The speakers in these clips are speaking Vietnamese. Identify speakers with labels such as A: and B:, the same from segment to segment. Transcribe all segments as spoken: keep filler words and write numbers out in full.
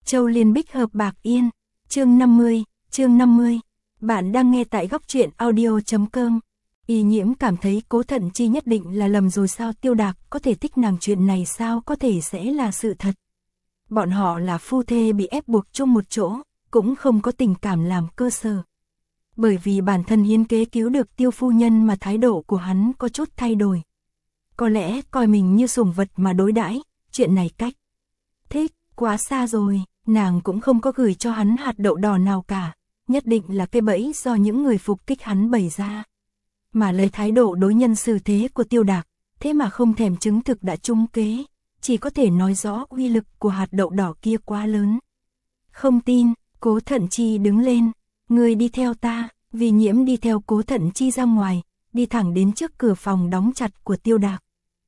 A: Châu Liên Bích hợp Bạc Yên, chương năm mươi, chương năm mươi. Bạn đang nghe tại góc truyện audio chấm com. Y Nhiễm cảm thấy Cố Thận Chi nhất định là lầm rồi sao, Tiêu Đạc có thể thích nàng, chuyện này sao có thể sẽ là sự thật. Bọn họ là phu thê bị ép buộc chung một chỗ, cũng không có tình cảm làm cơ sở. Bởi vì bản thân hiến kế cứu được Tiêu phu nhân mà thái độ của hắn có chút thay đổi. Có lẽ coi mình như sủng vật mà đối đãi, chuyện này cách thích quá xa rồi, nàng cũng không có gửi cho hắn hạt đậu đỏ nào cả, nhất định là cái bẫy do những người phục kích hắn bày ra. Mà lấy thái độ đối nhân xử thế của Tiêu Đạc, thế mà không thèm chứng thực đã trúng kế, chỉ có thể nói rõ uy lực của hạt đậu đỏ kia quá lớn. Không tin, Cố Thận Chi đứng lên, người đi theo ta, Vì Nhiễm đi theo Cố Thận Chi ra ngoài, đi thẳng đến trước cửa phòng đóng chặt của Tiêu Đạc.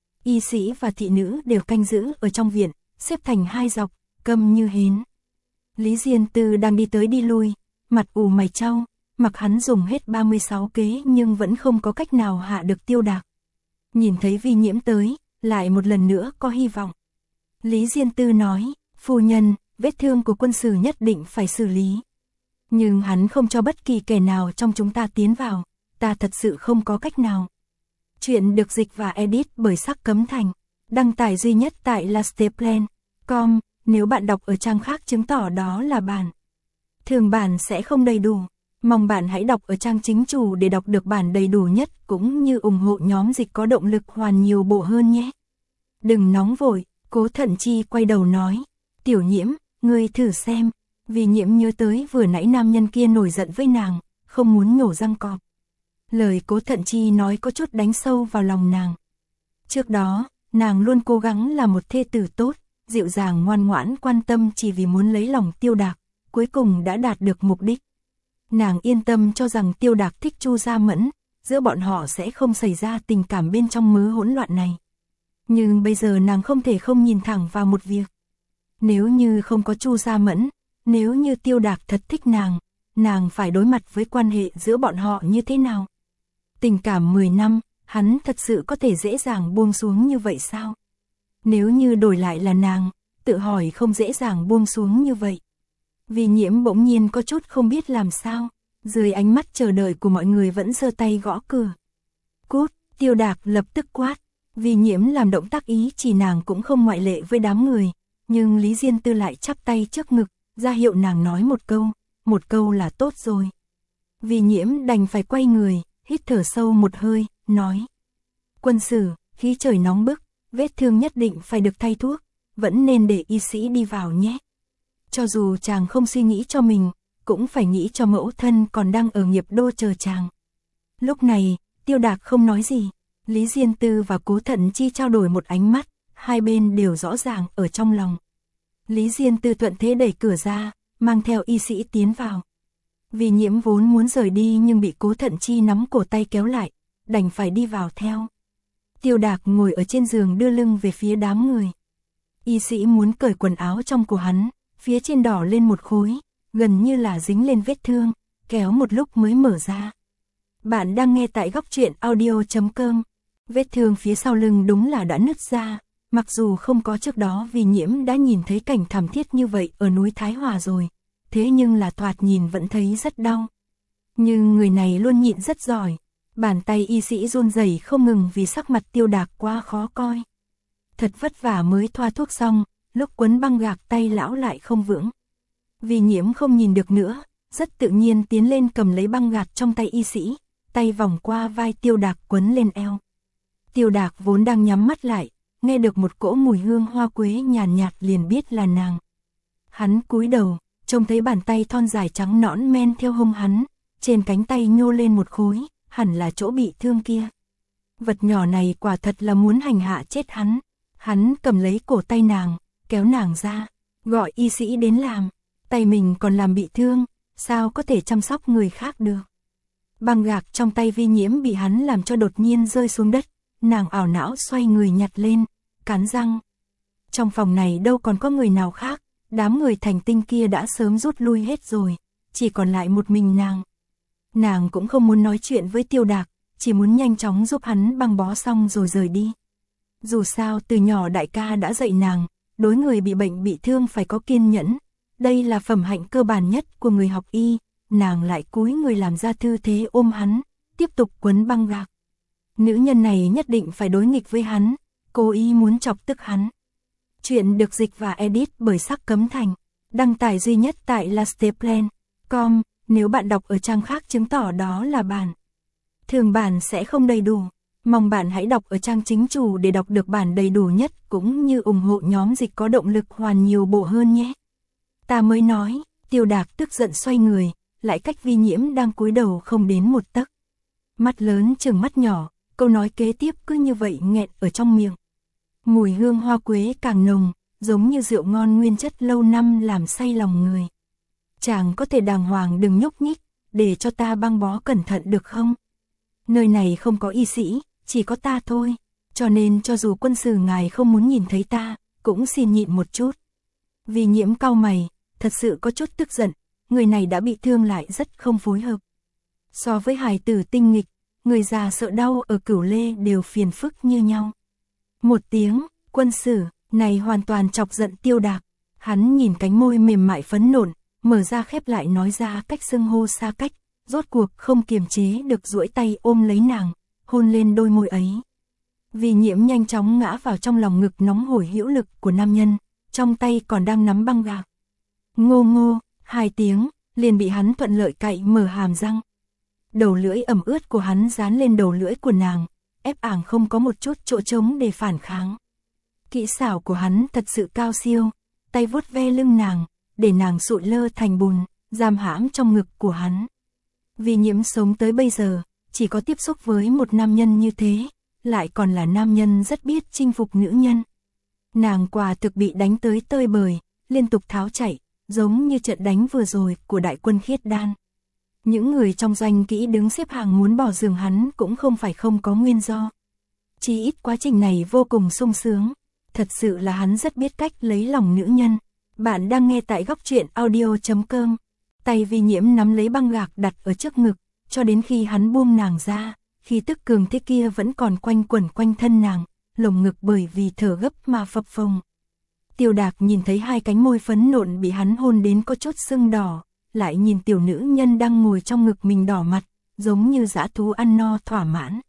A: Y sĩ và thị nữ đều canh giữ ở trong viện, xếp thành hai dọc, câm như hến. Lý Diên Tư đang đi tới đi lui, mặt ủ mày chau, mặc hắn dùng hết ba mươi sáu kế nhưng vẫn không có cách nào hạ được Tiêu Đạc. Nhìn thấy Vi Nhiễm tới, lại một lần nữa có hy vọng. Lý Diên Tư nói, phu nhân, vết thương của quân sử nhất định phải xử lý. Nhưng hắn không cho bất kỳ kẻ nào trong chúng ta tiến vào, ta thật sự không có cách nào. Chuyện được dịch và edit bởi Sắc Cấm Thành, đăng tải duy nhất tại lasteplan chấm com, nếu bạn đọc ở trang khác chứng tỏ đó là bản thường bản sẽ không đầy đủ. Mong bạn hãy đọc ở trang chính chủ để đọc được bản đầy đủ nhất cũng như ủng hộ nhóm dịch có động lực hoàn nhiều bộ hơn nhé. Đừng nóng vội, Cố Thận Chi quay đầu nói, Tiểu Nhiễm, ngươi thử xem. Vì Nhiễm nhớ tới vừa nãy nam nhân kia nổi giận với nàng, không muốn nhổ răng cọp. Lời Cố Thận Chi nói có chút đánh sâu vào lòng nàng. Trước đó, nàng luôn cố gắng là một thê tử tốt, dịu dàng ngoan ngoãn quan tâm chỉ vì muốn lấy lòng Tiêu Đạc, cuối cùng đã đạt được mục đích. Nàng yên tâm cho rằng Tiêu Đạc thích Chu Gia Mẫn, giữa bọn họ sẽ không xảy ra tình cảm bên trong mớ hỗn loạn này. Nhưng bây giờ nàng không thể không nhìn thẳng vào một việc. Nếu như không có Chu Gia Mẫn, nếu như Tiêu Đạc thật thích nàng, nàng phải đối mặt với quan hệ giữa bọn họ như thế nào? Tình cảm mười năm, hắn thật sự có thể dễ dàng buông xuống như vậy sao? Nếu như đổi lại là nàng, tự hỏi không dễ dàng buông xuống như vậy. Vì Nhiễm bỗng nhiên có chút không biết làm sao, dưới ánh mắt chờ đợi của mọi người vẫn giơ tay gõ cửa. Cút, Tiêu Đạc lập tức quát. Vì Nhiễm làm động tác ý chỉ nàng cũng không ngoại lệ với đám người, nhưng Lý Diên Tư lại chắp tay trước ngực, ra hiệu nàng nói một câu, một câu là tốt rồi. Vì Nhiễm đành phải quay người, hít thở sâu một hơi, nói. Quân sử, khí trời nóng bức, vết thương nhất định phải được thay thuốc, vẫn nên để y sĩ đi vào nhé. Cho dù chàng không suy nghĩ cho mình, cũng phải nghĩ cho mẫu thân còn đang ở nghiệp đô chờ chàng. Lúc này, Tiêu Đạc không nói gì, Lý Diên Tư và Cố Thận Chi trao đổi một ánh mắt, hai bên đều rõ ràng ở trong lòng. Lý Diên Tư thuận thế đẩy cửa ra, mang theo y sĩ tiến vào. Vì Nhiễm vốn muốn rời đi nhưng bị Cố Thận Chi nắm cổ tay kéo lại, đành phải đi vào theo. Tiêu Đạc ngồi ở trên giường đưa lưng về phía đám người. Y sĩ muốn cởi quần áo trong của hắn, phía trên đỏ lên một khối, gần như là dính lên vết thương, kéo một lúc mới mở ra. Bạn đang nghe tại góc truyện audio chấm com. Vết thương phía sau lưng đúng là đã nứt ra, mặc dù không có trước đó Vì Nhiễm đã nhìn thấy cảnh thảm thiết như vậy ở núi Thái Hòa rồi, thế nhưng là thoạt nhìn vẫn thấy rất đau. Nhưng người này luôn nhịn rất giỏi, bàn tay y sĩ run rẩy không ngừng vì sắc mặt Tiêu Đạc quá khó coi. Thật vất vả mới thoa thuốc xong, lúc quấn băng gạc tay lão lại không vững. Vì Nhiễm không nhìn được nữa, rất tự nhiên tiến lên cầm lấy băng gạc trong tay y sĩ, tay vòng qua vai Tiêu Đạc quấn lên eo. Tiêu Đạc vốn đang nhắm mắt lại, nghe được một cỗ mùi hương hoa quế nhàn nhạt liền biết là nàng. Hắn cúi đầu, trông thấy bàn tay thon dài trắng nõn men theo hông hắn, trên cánh tay nhô lên một khối, hẳn là chỗ bị thương kia. Vật nhỏ này quả thật là muốn hành hạ chết hắn. Hắn cầm lấy cổ tay nàng, kéo nàng ra, gọi y sĩ đến làm. Tay mình còn làm bị thương, sao có thể chăm sóc người khác được. Băng gạc trong tay Vi Nhiễm bị hắn làm cho đột nhiên rơi xuống đất, nàng ảo não xoay người nhặt lên, cắn răng. Trong phòng này đâu còn có người nào khác, đám người thành tinh kia đã sớm rút lui hết rồi, chỉ còn lại một mình nàng. Nàng cũng không muốn nói chuyện với Tiêu Đạc, chỉ muốn nhanh chóng giúp hắn băng bó xong rồi rời đi. Dù sao từ nhỏ đại ca đã dạy nàng, đối người bị bệnh bị thương phải có kiên nhẫn, đây là phẩm hạnh cơ bản nhất của người học y, nàng lại cúi người làm ra tư thế ôm hắn, tiếp tục quấn băng gạc. Nữ nhân này nhất định phải đối nghịch với hắn, cố ý muốn chọc tức hắn. Chuyện được dịch và edit bởi Sắc Cấm Thành, đăng tải duy nhất tại lasteplan chấm com, nếu bạn đọc ở trang khác chứng tỏ đó là bản. Thường bản sẽ không đầy đủ, mong bạn hãy đọc ở trang chính chủ để đọc được bản đầy đủ nhất cũng như ủng hộ nhóm dịch có động lực hoàn nhiều bộ hơn nhé. Ta mới nói, Tiêu Đạc tức giận xoay người, lại cách Vi Nhiễm đang cúi đầu không đến một tấc. Mắt lớn trừng mắt nhỏ, câu nói kế tiếp cứ như vậy nghẹn ở trong miệng. Mùi hương hoa quế càng nồng, giống như rượu ngon nguyên chất lâu năm làm say lòng người. Chàng có thể đàng hoàng đừng nhúc nhích, để cho ta băng bó cẩn thận được không? Nơi này không có y sĩ, chỉ có ta thôi, cho nên cho dù quân sư ngài không muốn nhìn thấy ta, cũng xin nhịn một chút. Vi Nhiễm cau mày, thật sự có chút tức giận, người này đã bị thương lại rất không phối hợp. So với hài tử tinh nghịch, người già sợ đau ở Cửu Lê đều phiền phức như nhau. Một tiếng, quân sử, này hoàn toàn chọc giận Tiêu Đạc. Hắn nhìn cánh môi mềm mại phấn nộn, mở ra khép lại nói ra cách xưng hô xa cách, rốt cuộc không kiềm chế được duỗi tay ôm lấy nàng, hôn lên đôi môi ấy. Vi Nhiễm nhanh chóng ngã vào trong lòng ngực nóng hổi hữu lực của nam nhân, trong tay còn đang nắm băng gạc. Ngô ngô, hai tiếng, liền bị hắn thuận lợi cạy mở hàm răng. Đầu lưỡi ẩm ướt của hắn dán lên đầu lưỡi của nàng, ép ảng không có một chút chỗ trống để phản kháng. Kỹ xảo của hắn thật sự cao siêu, tay vuốt ve lưng nàng, để nàng sụi lơ thành bùn, giam hãm trong ngực của hắn. Vi Nhiễm sống tới bây giờ, chỉ có tiếp xúc với một nam nhân như thế, lại còn là nam nhân rất biết chinh phục nữ nhân. Nàng quả thực bị đánh tới tơi bời, liên tục tháo chạy, giống như trận đánh vừa rồi của đại quân Khiết Đan. Những người trong doanh kỹ đứng xếp hàng muốn bỏ giường hắn cũng không phải không có nguyên do. Chỉ ít quá trình này vô cùng sung sướng, thật sự là hắn rất biết cách lấy lòng nữ nhân. Bạn đang nghe tại góc truyện audio chấm com. Tay Vi Nhiễm nắm lấy băng gạc đặt ở trước ngực, cho đến khi hắn buông nàng ra, khi tức cường thế kia vẫn còn quanh quẩn quanh thân nàng, lồng ngực bởi vì thở gấp mà phập phồng. Tiêu Đạc nhìn thấy hai cánh môi phấn nộn bị hắn hôn đến có chút sưng đỏ, lại nhìn tiểu nữ nhân đang ngồi trong ngực mình đỏ mặt, giống như dã thú ăn no thỏa mãn.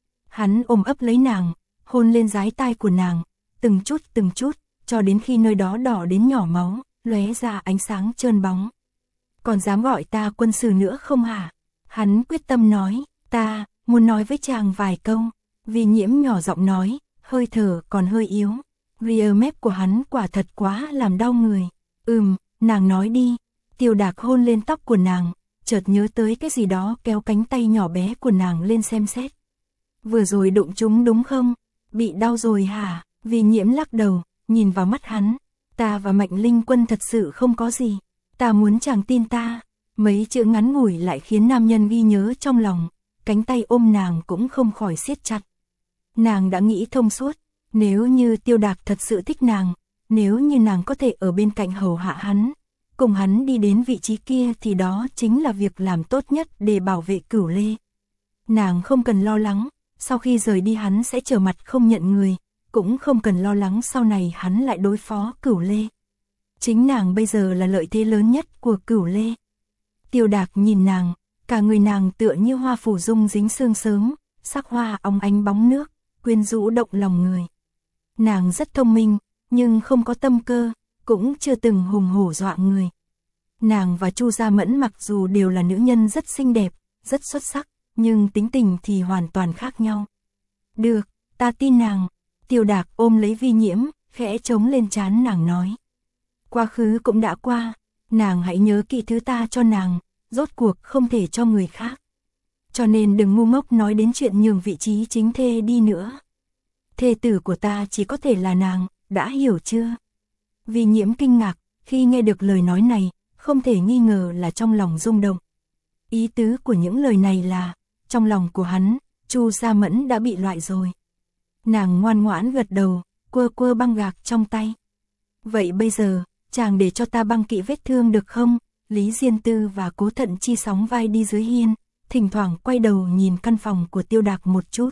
A: Hắn ôm ấp lấy nàng, hôn lên dái tai của nàng, từng chút từng chút, cho đến khi nơi đó đỏ đến nhỏ máu, lóe ra ánh sáng trơn bóng. Còn dám gọi ta quân sư nữa không hả? Hắn quyết tâm nói, ta muốn nói với chàng vài câu. Vi Nhiễm nhỏ giọng nói, hơi thở còn hơi yếu. Rear mép của hắn quả thật quá làm đau người. Ừm, nàng nói đi. Tiêu Đạc hôn lên tóc của nàng, chợt nhớ tới cái gì đó kéo cánh tay nhỏ bé của nàng lên xem xét. Vừa rồi đụng chúng đúng không? Bị đau rồi hả? Vi Nhiễm lắc đầu, nhìn vào mắt hắn. Ta và Mạnh Linh Quân thật sự không có gì. Ta muốn chàng tin ta. Mấy chữ ngắn ngủi lại khiến nam nhân ghi nhớ trong lòng. Cánh tay ôm nàng cũng không khỏi siết chặt. Nàng đã nghĩ thông suốt. Nếu như Tiêu Đạc thật sự thích nàng, nếu như nàng có thể ở bên cạnh hầu hạ hắn, cùng hắn đi đến vị trí kia thì đó chính là việc làm tốt nhất để bảo vệ Cửu Lê. Nàng không cần lo lắng, sau khi rời đi hắn sẽ trở mặt không nhận người, cũng không cần lo lắng sau này hắn lại đối phó Cửu Lê. Chính nàng bây giờ là lợi thế lớn nhất của Cửu Lê. Tiêu Đạc nhìn nàng, cả người nàng tựa như hoa phủ dung dính sương sớm, sắc hoa óng ánh bóng nước, quyến rũ động lòng người. Nàng rất thông minh, nhưng không có tâm cơ, cũng chưa từng hùng hổ dọa người. Nàng và Chu Gia Mẫn mặc dù đều là nữ nhân rất xinh đẹp, rất xuất sắc, nhưng tính tình thì hoàn toàn khác nhau. Được, ta tin nàng. Tiêu Đạc ôm lấy Vi Nhiễm, khẽ chống lên trán nàng nói. Quá khứ cũng đã qua, nàng hãy nhớ kỹ thứ ta cho nàng, rốt cuộc không thể cho người khác. Cho nên đừng ngu ngốc nói đến chuyện nhường vị trí chính thê đi nữa. Thê tử của ta chỉ có thể là nàng, đã hiểu chưa? Vi Nhiễm kinh ngạc, khi nghe được lời nói này, không thể nghi ngờ là trong lòng rung động. Ý tứ của những lời này là, trong lòng của hắn, Chu Gia Mẫn đã bị loại rồi. Nàng ngoan ngoãn gật đầu, quơ quơ băng gạc trong tay. Vậy bây giờ, chàng để cho ta băng kỹ vết thương được không? Lý Diên Tư và Cố Thận Chi sóng vai đi dưới hiên, thỉnh thoảng quay đầu nhìn căn phòng của Tiêu Đạc một chút.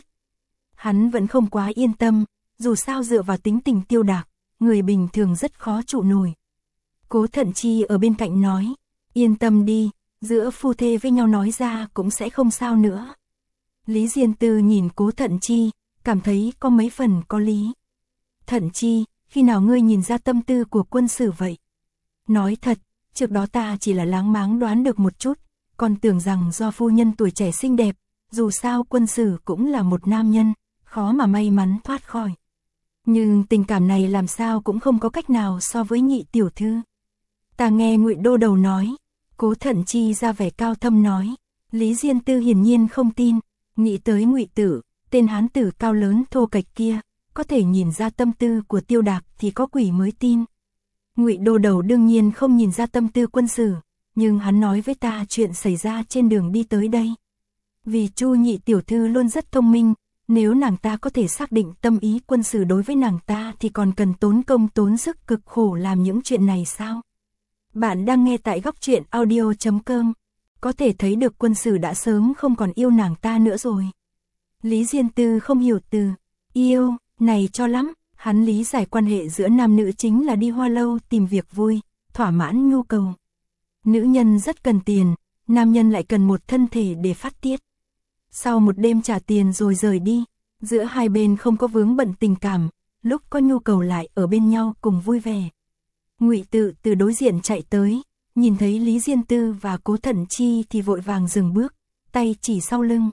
A: Hắn vẫn không quá yên tâm, dù sao dựa vào tính tình Tiêu Đạc, người bình thường rất khó trụ nổi. Cố Thận Chi ở bên cạnh nói, yên tâm đi, giữa phu thê với nhau nói ra cũng sẽ không sao nữa. Lý Diên Tư nhìn Cố Thận Chi, cảm thấy có mấy phần có lý. Thận Chi, khi nào ngươi nhìn ra tâm tư của quân sử vậy? Nói thật, trước đó ta chỉ là láng máng đoán được một chút, còn tưởng rằng do phu nhân tuổi trẻ xinh đẹp, dù sao quân sử cũng là một nam nhân, khó mà may mắn thoát khỏi. Nhưng tình cảm này làm sao cũng không có cách nào so với Nhị tiểu thư. Ta nghe Ngụy Đô Đầu nói, Cố Thận Chi ra vẻ cao thâm nói, Lý Diên Tư hiển nhiên không tin, nghĩ tới Ngụy Tử, tên hán tử cao lớn thô kệch kia, có thể nhìn ra tâm tư của Tiêu Đạc thì có quỷ mới tin. Ngụy Đô Đầu đương nhiên không nhìn ra tâm tư quân sử, nhưng hắn nói với ta chuyện xảy ra trên đường đi tới đây. Vì Chu Nhị tiểu thư luôn rất thông minh, nếu nàng ta có thể xác định tâm ý quân sử đối với nàng ta thì còn cần tốn công tốn sức cực khổ làm những chuyện này sao? Bạn đang nghe tại góc truyện audio chấm com, có thể thấy được quân sử đã sớm không còn yêu nàng ta nữa rồi. Lý Diên Tư không hiểu từ yêu này cho lắm, hắn lý giải quan hệ giữa nam nữ chính là đi hoa lâu tìm việc vui, thỏa mãn nhu cầu. Nữ nhân rất cần tiền, nam nhân lại cần một thân thể để phát tiết. Sau một đêm trả tiền rồi rời đi, giữa hai bên không có vướng bận tình cảm, lúc có nhu cầu lại ở bên nhau cùng vui vẻ. Ngụy Tự từ đối diện chạy tới, nhìn thấy Lý Diên Tư và Cố Thận Chi thì vội vàng dừng bước, tay chỉ sau lưng.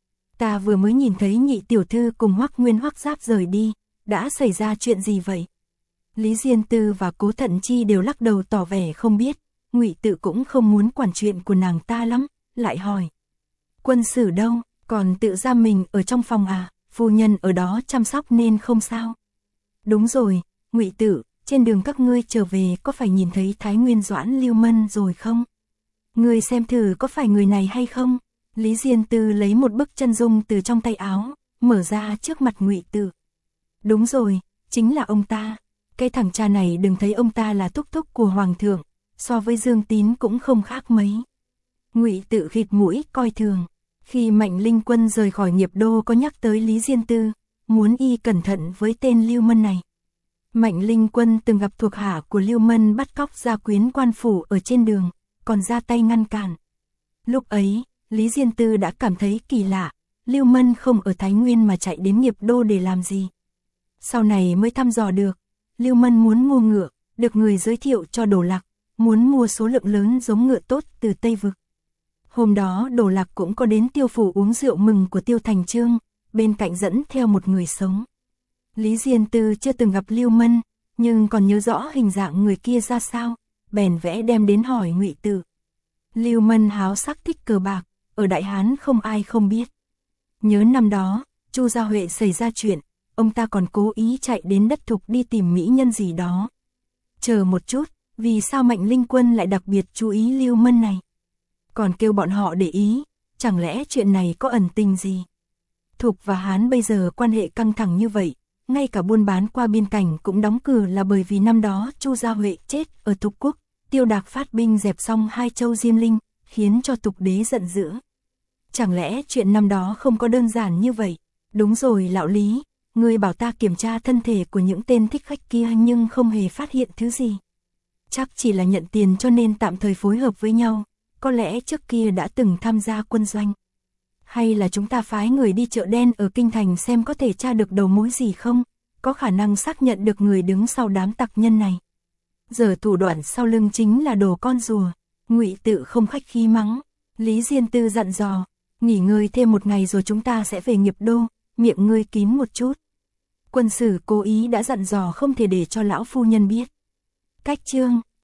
A: Ta vừa mới nhìn thấy Nhị tiểu thư cùng Hoắc Nguyên Hoắc Giáp rời đi, đã xảy ra chuyện gì vậy? Lý Diên Tư và Cố Thận Chi đều lắc đầu tỏ vẻ không biết, Ngụy Tự cũng không muốn quản chuyện của nàng ta lắm, lại hỏi. Quân sử đâu, còn tự giam mình ở trong phòng à, phu nhân ở đó chăm sóc nên không sao. Đúng rồi, Ngụy Tự, trên đường các ngươi trở về có phải nhìn thấy Thái Nguyên Doãn Lưu Mân rồi không? Ngươi xem thử có phải người này hay không? Lý Diên Tư lấy một bức chân dung từ trong tay áo, mở ra trước mặt Ngụy Tự. Đúng rồi, chính là ông ta. Cái thằng cha này đừng thấy ông ta là thúc thúc của hoàng thượng, so với Dương Tín cũng không khác mấy. Ngụy Tự khịt mũi coi thường. Khi Mạnh Linh Quân rời khỏi Nghiệp Đô có nhắc tới Lý Diên Tư, muốn y cẩn thận với tên Lưu Mân này. Mạnh Linh Quân từng gặp thuộc hạ của Lưu Mân bắt cóc gia quyến quan phủ ở trên đường, còn ra tay ngăn cản. Lúc ấy, Lý Diên Tư đã cảm thấy kỳ lạ, Lưu Mân không ở Thái Nguyên mà chạy đến Nghiệp Đô để làm gì. Sau này mới thăm dò được, Lưu Mân muốn mua ngựa, được người giới thiệu cho Đồ Lạc, muốn mua số lượng lớn giống ngựa tốt từ Tây Vực. Hôm đó Đồ Lạc cũng có đến Tiêu phủ uống rượu mừng của Tiêu Thành Chương, bên cạnh dẫn theo một người sống. Lý Diên Tư chưa từng gặp Lưu Mân, nhưng còn nhớ rõ hình dạng người kia ra sao, bèn vẽ đem đến hỏi Ngụy Tự. Lưu Mân háo sắc thích cờ bạc, ở Đại Hán không ai không biết. Nhớ năm đó, Chu Gia Huệ xảy ra chuyện, ông ta còn cố ý chạy đến đất Thục đi tìm mỹ nhân gì đó. Chờ một chút, vì sao Mạnh Linh Quân lại đặc biệt chú ý Lưu Mân này? Còn kêu bọn họ để ý, chẳng lẽ chuyện này có ẩn tình gì? Thục và Hán bây giờ quan hệ căng thẳng như vậy, ngay cả buôn bán qua biên cảnh cũng đóng cửa là bởi vì năm đó Chu Gia Huệ chết ở Thục Quốc, Tiêu Đạc phát binh dẹp xong hai châu Diêm Linh, khiến cho Thục đế giận dữ. Chẳng lẽ chuyện năm đó không có đơn giản như vậy? Đúng rồi lão Lý, ngươi bảo ta kiểm tra thân thể của những tên thích khách kia nhưng không hề phát hiện thứ gì. Chắc chỉ là nhận tiền cho nên tạm thời phối hợp với nhau, có lẽ trước kia đã từng tham gia quân doanh. Hay là chúng ta phái người đi chợ đen ở Kinh Thành xem có thể tra được đầu mối gì không, có khả năng xác nhận được người đứng sau đám tặc nhân này. Giờ thủ đoạn sau lưng chính là đồ con rùa. Ngụy Tự không khách khí mắng. Lý Diên Tư dặn dò, nghỉ ngơi thêm một ngày rồi chúng ta sẽ về Nghiệp Đô, miệng ngươi kín một chút. Quân sử cố ý đã dặn dò không thể để cho lão phu nhân biết. Cách chương